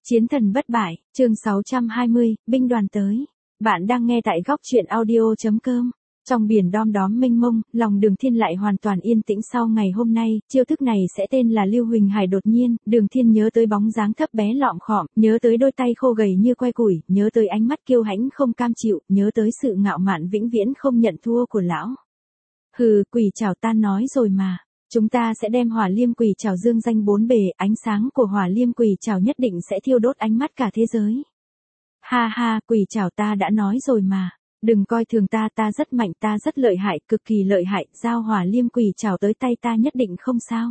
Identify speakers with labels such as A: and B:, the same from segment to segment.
A: Chiến thần bất bại, chương 620, binh đoàn tới. Bạn đang nghe tại góc truyện audio.com. Trong biển đom đóm mênh mông, lòng Đường Thiên lại hoàn toàn yên tĩnh sau ngày hôm nay, chiêu thức này sẽ tên là Lưu Huỳnh Hải. Đột nhiên, Đường Thiên nhớ tới bóng dáng thấp bé lọm khọm, nhớ tới đôi tay khô gầy như que củi, nhớ tới ánh mắt kiêu hãnh không cam chịu, nhớ tới sự ngạo mạn vĩnh viễn không nhận thua của lão. Hừ, quỷ trảo ta nói rồi mà. Chúng ta sẽ đem hỏa liêm quỷ trảo dương danh bốn bề, ánh sáng của hỏa liêm quỷ trảo nhất định sẽ thiêu đốt ánh mắt cả thế giới. Ha ha, quỷ trảo ta đã nói rồi mà. Đừng coi thường ta, ta rất mạnh, ta rất lợi hại, cực kỳ lợi hại, giao hỏa liêm quỷ trảo tới tay ta nhất định không sao.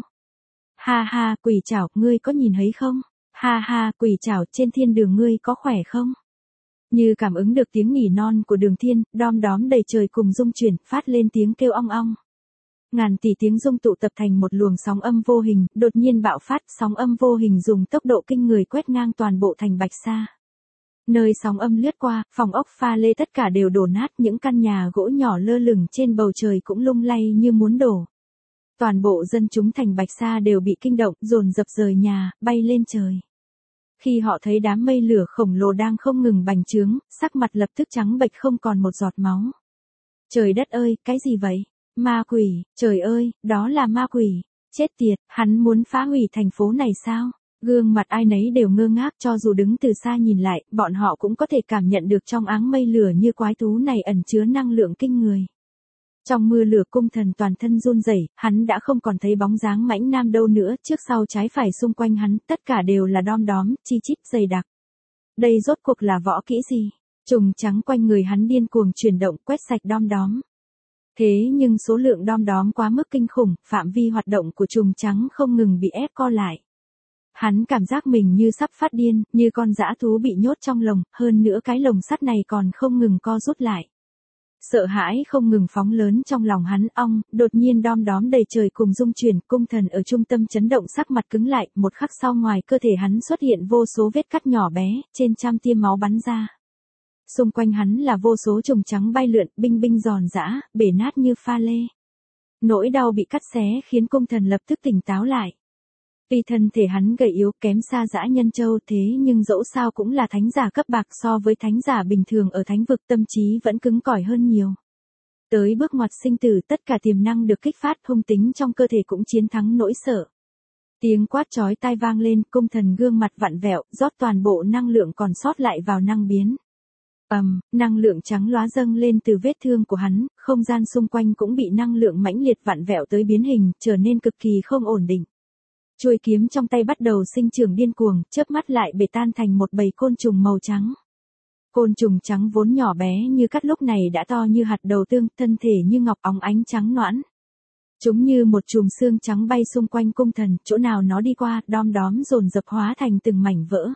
A: Ha ha, quỷ trảo, ngươi có nhìn thấy không? Ha ha, quỷ trảo, trên thiên đường ngươi có khỏe không? Như cảm ứng được tiếng nỉ non của Đường Thiên, đom đóm đầy trời cùng rung chuyển, phát lên tiếng kêu ong ong. Ngàn tỷ tiếng rung tụ tập thành một luồng sóng âm vô hình, đột nhiên bạo phát, sóng âm vô hình dùng tốc độ kinh người quét ngang toàn bộ thành Bạch Sa. Nơi sóng âm lướt qua, phòng ốc pha lê tất cả đều đổ nát, những căn nhà gỗ nhỏ lơ lửng trên bầu trời cũng lung lay như muốn đổ. Toàn bộ dân chúng thành Bạch Sa đều bị kinh động, dồn dập rời nhà, bay lên trời. Khi họ thấy đám mây lửa khổng lồ đang không ngừng bành trướng, sắc mặt lập tức trắng bệch không còn một giọt máu. Trời đất ơi, cái gì vậy? Ma quỷ, trời ơi, đó là ma quỷ. Chết tiệt, hắn muốn phá hủy thành phố này sao? Gương mặt ai nấy đều ngơ ngác, cho dù đứng từ xa nhìn lại, bọn họ cũng có thể cảm nhận được trong áng mây lửa như quái thú này ẩn chứa năng lượng kinh người. Trong mưa lửa Cung Thần toàn thân run rẩy, hắn đã không còn thấy bóng dáng mãnh nam đâu nữa, trước sau trái phải xung quanh hắn, tất cả đều là đom đóm, chi chít dày đặc. Đây rốt cuộc là võ kỹ gì? Trùng trắng quanh người hắn điên cuồng chuyển động, quét sạch đom đóm. Thế nhưng số lượng đom đóm quá mức kinh khủng, phạm vi hoạt động của trùng trắng không ngừng bị ép co lại. Hắn cảm giác mình như sắp phát điên, như con dã thú bị nhốt trong lồng, hơn nữa cái lồng sắt này còn không ngừng co rút lại. Sợ hãi không ngừng phóng lớn trong lòng hắn, đột nhiên đom đóm đầy trời cùng rung chuyển, Cung Thần ở trung tâm chấn động, sắc mặt cứng lại, một khắc sau ngoài cơ thể hắn xuất hiện vô số vết cắt nhỏ bé, trên trăm tia máu bắn ra. Xung quanh hắn là vô số trùng trắng bay lượn, binh binh giòn giã, bể nát như pha lê. Nỗi đau bị cắt xé khiến Cung Thần lập tức tỉnh táo lại. Tuy thân thể hắn gầy yếu kém xa dã nhân châu, thế nhưng dẫu sao cũng là thánh giả cấp bạc, so với thánh giả bình thường ở thánh vực tâm trí vẫn cứng cỏi hơn nhiều. Tới bước ngoặt sinh tử, tất cả tiềm năng được kích phát, hung tính trong cơ thể cũng chiến thắng nỗi sợ. Tiếng quát chói tai vang lên, Cung Thần gương mặt vặn vẹo, rót toàn bộ năng lượng còn sót lại vào năng biến. Năng lượng trắng lóa dâng lên từ vết thương của hắn, không gian xung quanh cũng bị năng lượng mãnh liệt vặn vẹo tới biến hình, trở nên cực kỳ không ổn định. Chuôi kiếm trong tay bắt đầu sinh trưởng điên cuồng, chớp mắt lại bể tan thành một bầy côn trùng màu trắng. Côn trùng trắng vốn nhỏ bé như cát lúc này đã to như hạt đậu tương, thân thể như ngọc óng ánh trắng nõn. Chúng như một chùm xương trắng bay xung quanh Cung Thần, chỗ nào nó đi qua, đom đóm dồn dập hóa thành từng mảnh vỡ.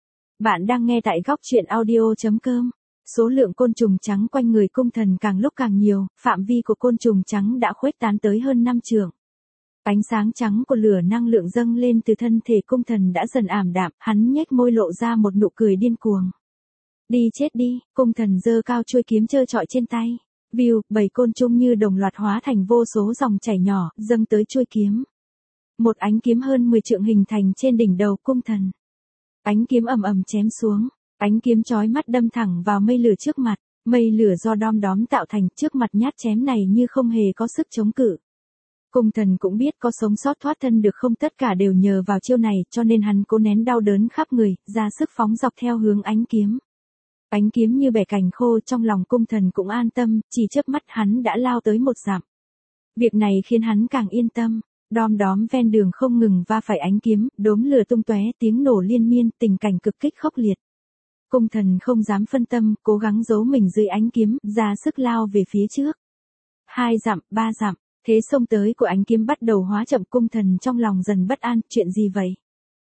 A: Bạn đang nghe tại góc truyện audio.com. Số lượng côn trùng trắng quanh người Cung Thần càng lúc càng nhiều, phạm vi của côn trùng trắng đã khuếch tán tới hơn 5 trượng. Ánh sáng trắng của lửa năng lượng dâng lên từ thân thể Cung Thần đã dần ảm đạm, hắn nhếch môi lộ ra một nụ cười điên cuồng. Đi chết đi, Cung Thần giơ cao chuôi kiếm trơ trọi trên tay. View, bầy côn trùng như đồng loạt hóa thành vô số dòng chảy nhỏ, dâng tới chuôi kiếm. Một ánh kiếm hơn 10 trượng hình thành trên đỉnh đầu Cung Thần. Ánh kiếm ầm ầm chém xuống. Ánh kiếm chói mắt đâm thẳng vào mây lửa trước mặt, mây lửa do đom đóm tạo thành, trước mặt nhát chém này như không hề có sức chống cự. Cung Thần cũng biết có sống sót thoát thân được không, tất cả đều nhờ vào chiêu này, cho nên hắn cố nén đau đớn khắp người, ra sức phóng dọc theo hướng ánh kiếm. Ánh kiếm như bẻ cành khô, trong lòng Cung Thần cũng an tâm, chỉ chớp mắt hắn đã lao tới 1 dặm. Việc này khiến hắn càng yên tâm. Đom đóm ven đường không ngừng va phải ánh kiếm, đốm lửa tung tóe, tiếng nổ liên miên, tình cảnh cực kích khốc liệt. Cung Thần không dám phân tâm, cố gắng giấu mình dưới ánh kiếm, ra sức lao về phía trước. 2 dặm, 3 dặm, thế xông tới của ánh kiếm bắt đầu hóa chậm, Cung Thần trong lòng dần bất an, chuyện gì vậy?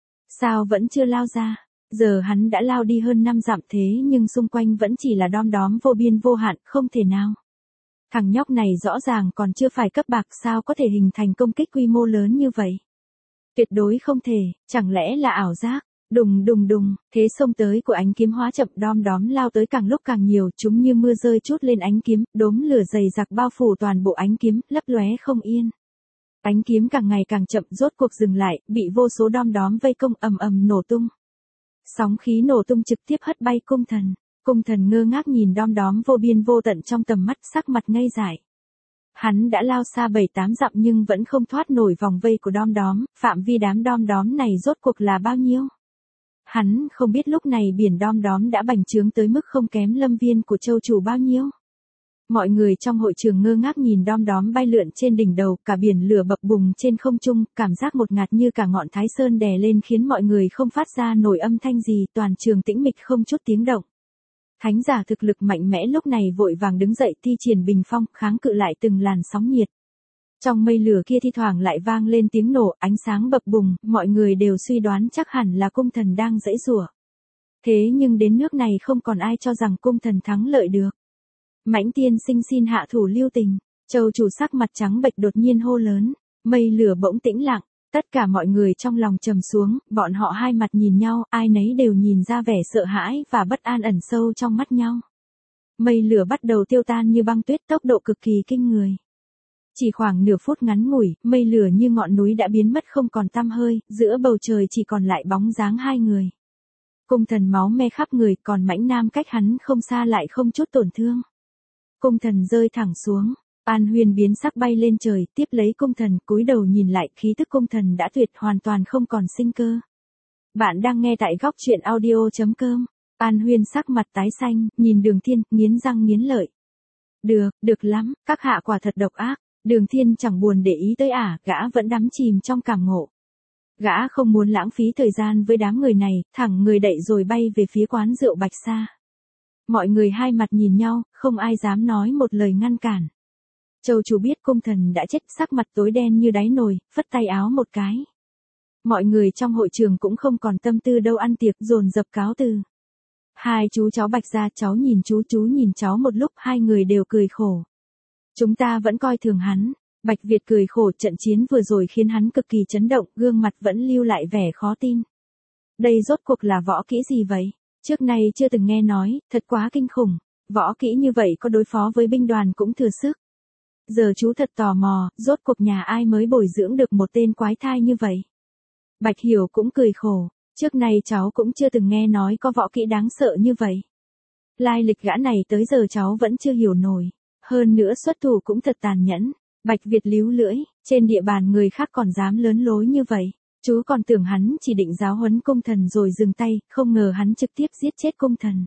A: Sao vẫn chưa lao ra? Giờ hắn đã lao đi hơn 5 dặm thế nhưng xung quanh vẫn chỉ là đom đóm vô biên vô hạn, không thể nào. Thằng nhóc này rõ ràng còn chưa phải cấp bạc, sao có thể hình thành công kích quy mô lớn như vậy? Tuyệt đối không thể, chẳng lẽ là ảo giác? Đùng đùng đùng, thế xông tới của ánh kiếm hóa chậm, đom đóm lao tới càng lúc càng nhiều, chúng như mưa rơi trút lên ánh kiếm, đốm lửa dày dặc bao phủ toàn bộ ánh kiếm, lấp lóe không yên. Ánh kiếm càng ngày càng chậm, rốt cuộc dừng lại, bị vô số đom đóm vây công, ầm ầm nổ tung. Sóng khí nổ tung trực tiếp hất bay cung thần. Cung thần ngơ ngác nhìn đom đóm vô biên vô tận trong tầm mắt, sắc mặt ngây dại. Hắn đã lao xa 7-8 dặm nhưng vẫn không thoát nổi vòng vây của đom đóm, phạm vi đám đom đóm này rốt cuộc là bao nhiêu? Hắn không biết lúc này biển đom đóm đã bành trướng tới mức không kém lâm viên của châu chủ bao nhiêu. Mọi người trong hội trường ngơ ngác nhìn đom đóm bay lượn trên đỉnh đầu, cả biển lửa bập bùng trên không trung, cảm giác một ngạt như cả ngọn Thái Sơn đè lên khiến mọi người không phát ra nổi âm thanh gì, toàn trường tĩnh mịch không chút tiếng động. Thánh giả thực lực mạnh mẽ lúc này vội vàng đứng dậy thi triển bình phong, kháng cự lại từng làn sóng nhiệt. Trong mây lửa kia thi thoảng lại vang lên tiếng nổ, ánh sáng bập bùng, mọi người đều suy đoán chắc hẳn là cung thần đang giãy giụa. Thế nhưng đến nước này không còn ai cho rằng cung thần thắng lợi được. Mãnh tiên sinh xin hạ thủ lưu tình. Châu chủ sắc mặt trắng bệch đột nhiên hô lớn. Mây lửa bỗng tĩnh lặng. Tất cả mọi người trong lòng trầm xuống, bọn họ hai mặt nhìn nhau, ai nấy đều nhìn ra vẻ sợ hãi và bất an ẩn sâu trong mắt nhau. Mây lửa bắt đầu tiêu tan như băng tuyết, tốc độ cực kỳ kinh người. Chỉ khoảng nửa phút ngắn ngủi, mây lửa như ngọn núi đã biến mất không còn tăm hơi, giữa bầu trời chỉ còn lại bóng dáng hai người. Cung thần máu me khắp người, còn Mãnh Nam cách hắn không xa lại không chút tổn thương. Cung thần rơi thẳng xuống, An Huyền biến sắc bay lên trời, tiếp lấy cung thần, cúi đầu nhìn lại, khí tức cung thần đã tuyệt, hoàn toàn không còn sinh cơ. Bạn đang nghe tại góc truyện audio.com. An Huyền sắc mặt tái xanh, nhìn Đường Thiên, nghiến răng nghiến lợi. Được lắm, các hạ quả thật độc ác. Đường Thiên chẳng buồn để ý tới gã vẫn đắm chìm trong cảm ngộ. Gã không muốn lãng phí thời gian với đám người này, thẳng người đẩy rồi bay về phía quán rượu Bạch Sa. Mọi người hai mặt nhìn nhau, không ai dám nói một lời ngăn cản. Châu chủ biết cung thần đã chết, sắc mặt tối đen như đáy nồi, phất tay áo một cái. Mọi người trong hội trường cũng không còn tâm tư đâu ăn tiệc, dồn dập cáo từ. Hai chú cháu Bạch Gia, cháu nhìn chú nhìn cháu một lúc, hai người đều cười khổ. Chúng ta vẫn coi thường hắn. Bạch Việt cười khổ, trận chiến vừa rồi khiến hắn cực kỳ chấn động, gương mặt vẫn lưu lại vẻ khó tin. Đây rốt cuộc là võ kỹ gì vậy? Trước nay chưa từng nghe nói, thật quá kinh khủng. Võ kỹ như vậy có đối phó với binh đoàn cũng thừa sức. Giờ chú thật tò mò, rốt cuộc nhà ai mới bồi dưỡng được một tên quái thai như vậy? Bạch Hiểu cũng cười khổ, trước nay cháu cũng chưa từng nghe nói có võ kỹ đáng sợ như vậy. Lai lịch gã này tới giờ cháu vẫn chưa hiểu nổi. Hơn nữa xuất thủ cũng thật tàn nhẫn. Bạch Việt líu lưỡi, trên địa bàn người khác còn dám lớn lối như vậy. Chú còn tưởng hắn chỉ định giáo huấn cung thần rồi dừng tay, không ngờ hắn trực tiếp giết chết cung thần.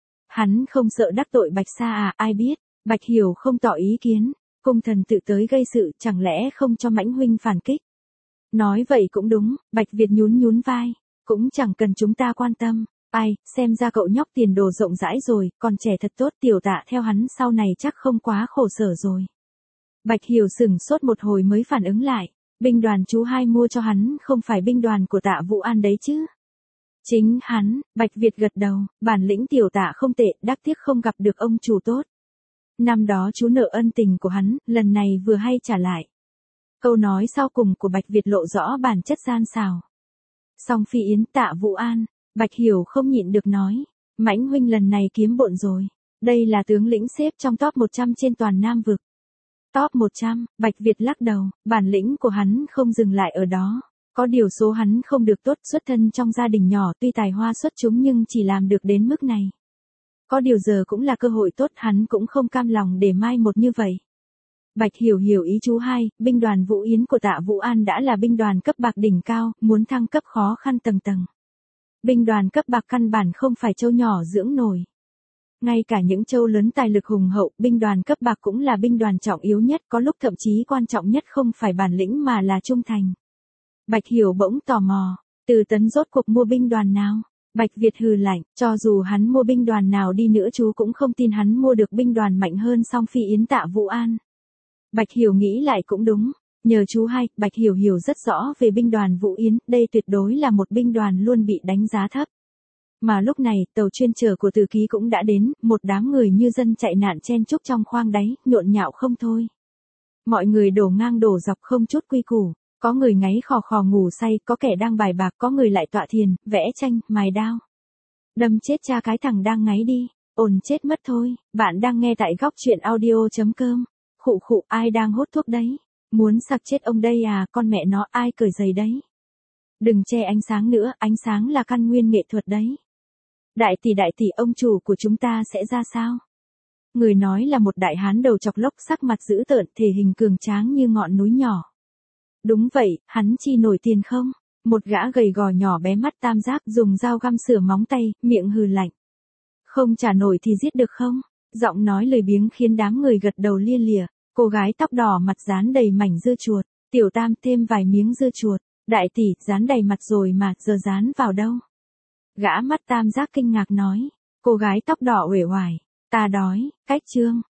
A: Hắn không sợ đắc tội Bạch Sa ai biết. Bạch Hiểu không tỏ ý kiến. Cung thần tự tới gây sự, chẳng lẽ không cho Mãnh huynh phản kích? Nói vậy cũng đúng, Bạch Việt nhún vai. Cũng chẳng cần chúng ta quan tâm. Ai, xem ra cậu nhóc tiền đồ rộng rãi rồi, còn trẻ thật tốt, Tiểu Tạ theo hắn sau này chắc không quá khổ sở rồi. Bạch Hiểu sửng sốt một hồi mới phản ứng lại. Binh đoàn chú hai mua cho hắn không phải binh đoàn của Tạ Vũ An đấy chứ? Chính hắn. Bạch Việt gật đầu, bản lĩnh Tiểu Tạ không tệ, đáng tiếc không gặp được ông chủ tốt. Năm đó chú nợ ân tình của hắn, lần này vừa hay trả lại. Câu nói sau cùng của Bạch Việt lộ rõ bản chất gian xảo. Song Phi Yến, Tạ Vũ An, Bạch Hiểu không nhịn được nói. Mãnh huynh lần này kiếm bộn rồi. Đây là tướng lĩnh xếp trong top 100 trên toàn Nam vực. Top 100, Bạch Việt lắc đầu, bản lĩnh của hắn không dừng lại ở đó. Có điều số hắn không được tốt, xuất thân trong gia đình nhỏ, tuy tài hoa xuất chúng nhưng chỉ làm được đến mức này. Có điều giờ cũng là cơ hội tốt, hắn cũng không cam lòng để mai một như vậy. Bạch Hiểu hiểu ý chú hai, binh đoàn Vũ Yến của Tạ Vũ An đã là binh đoàn cấp bạc đỉnh cao, muốn thăng cấp khó khăn tầng tầng. Binh đoàn cấp bạc căn bản không phải châu nhỏ dưỡng nổi. Ngay cả những châu lớn tài lực hùng hậu, binh đoàn cấp bạc cũng là binh đoàn trọng yếu nhất, có lúc thậm chí quan trọng nhất không phải bản lĩnh mà là trung thành. Bạch Hiểu bỗng tò mò, Từ Tấn rốt cuộc mua binh đoàn nào? Bạch Việt hừ lạnh, cho dù hắn mua binh đoàn nào đi nữa chú cũng không tin hắn mua được binh đoàn mạnh hơn Song Phi Yến Tạ Vũ An. Bạch Hiểu nghĩ lại cũng đúng, nhờ chú hai, Bạch Hiểu hiểu rất rõ về binh đoàn Vũ Yến, đây tuyệt đối là một binh đoàn luôn bị đánh giá thấp. Mà lúc này, tàu chuyên chở của Từ Ký cũng đã đến, một đám người như dân chạy nạn chen chúc trong khoang đáy, nhộn nhạo không thôi. Mọi người đổ ngang đổ dọc không chút quy củ, có người ngáy khò khò ngủ say, có kẻ đang bài bạc, có người lại tọa thiền, vẽ tranh, mài đao. Đâm chết cha cái thằng đang ngáy đi, ồn chết mất thôi. Bạn đang nghe tại góc truyện audio.com. Khụ, ai đang hốt thuốc đấy? Muốn sặc chết ông đây à, con mẹ nó, ai cởi giày đấy? Đừng che ánh sáng nữa, ánh sáng là căn nguyên nghệ thuật đấy. Đại tỷ ông chủ của chúng ta sẽ ra sao? Người nói là một đại hán đầu chọc lốc, sắc mặt dữ tợn, thể hình cường tráng như ngọn núi nhỏ. Đúng vậy, hắn chi nổi tiền không? Một gã gầy gò nhỏ bé mắt tam giác dùng dao găm sửa móng tay, miệng hừ lạnh. Không trả nổi thì giết được không? Giọng nói lười biếng khiến đám người gật đầu lia lịa. Cô gái tóc đỏ mặt dán đầy mảnh dưa chuột. Tiểu Tam thêm vài miếng dưa chuột. Đại tỷ, dán đầy mặt rồi mà, giờ dán vào đâu? Gã mắt tam giác kinh ngạc nói. Cô gái tóc đỏ uể oải. Ta đói, cách chương.